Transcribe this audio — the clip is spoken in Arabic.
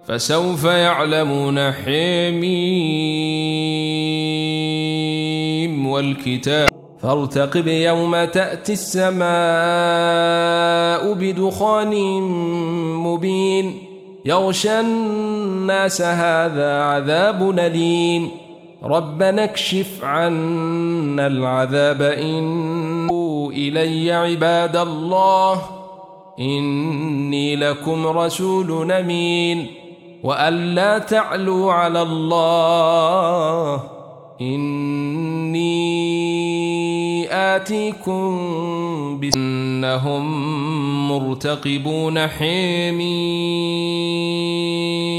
فسوف يعلمون. حميم والكتاب فارتقب يوم تأتي السماء بدخان مبين يغشى الناس هذا عذاب أليم ربنا اكشف عنا العذاب إنه إلي عباد الله إني لكم رسول أمين وأن لا تعلوا على الله إني آتيكم بإنهم مرتقبون. حميم